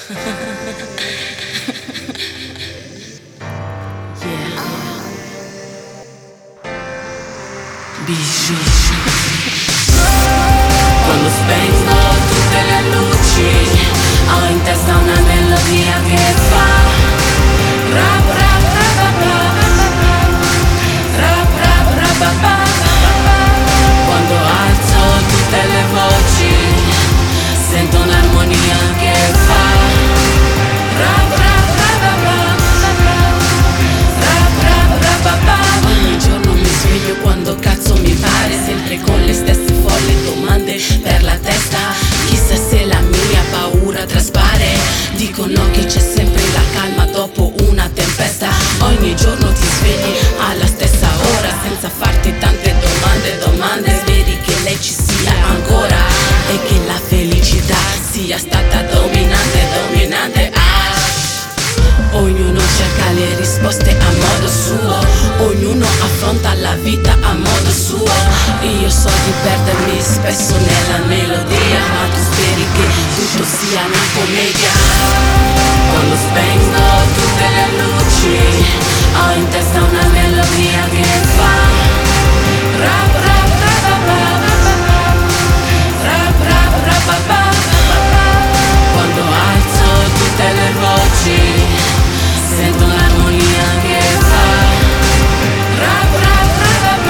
Bijou. Quando spengo tutte le luci, ho in testa una melodia che fa rap rap rap rap rap rap rap. Quando alzo tutte le voci, sento un'armonia che fa rap rap rap rap rap rap. Ogni giorno mi sveglio quando cazzo mi pare, sempre con le stesse folle domande per la testa. Chissà se la mia paura traspare, dicono che c'è sempre la calma dopo una tempesta. Ogni giorno ti svegli alla stessa ora, senza farti tante domande. Speri che lei ci sia ancora e che la felicità sia stata dominante. Ognuno cerca le risposte a modo suo, ognuno affronta la vita a modo suo. Io so di perdermi spesso nella melodia, ma tu speri che tutto sia una commedia. Quando spengo tutte le luci, ho in testa una melodia che fa rap rap rap rap rap rap rap. Quando alzo tutte le voci, sento un'armonia che fa rap rap rap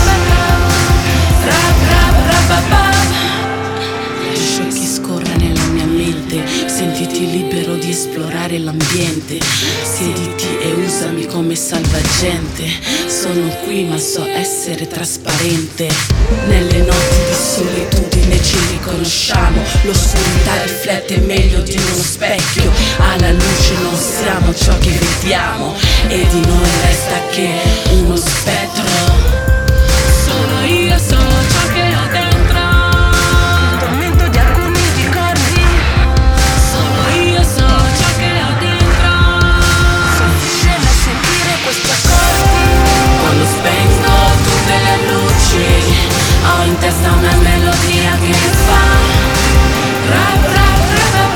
rap rap rap. Lascio che scorra nella mia mente, sentiti libero di esplorare l'ambiente. Siediti e usami come salvagente, sono qui ma so essere trasparente. Nelle notti di solitudine ci riconosciamo, l'oscurità riflette meglio di uno specchio. Alla luce non siamo ciò che vediamo e di noi resta che uno spettro. Sono io, sono ciò che ho dentro, il tormento di alcuni ricordi. Sono io, sono ciò che ho dentro, sufficiente a sentire questi accordi. Quando spengo tutte le luci, ho in testa una melodia che fa rap rap rap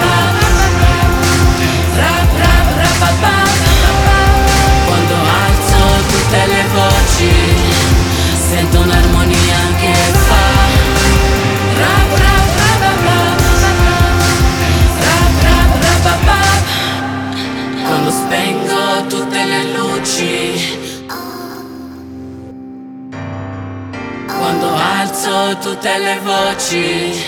rap rap rap rap. Quando alzo tutte le voci, sento un'armonia che fa rap rap rap rap rap rap. Quando spengo tutte le luci, quando alzo tutte le voci,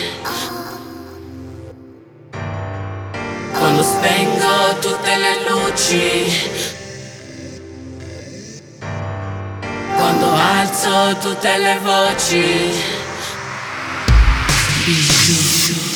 quando spengo tutte le luci, quando alzo tutte le voci. Bijou.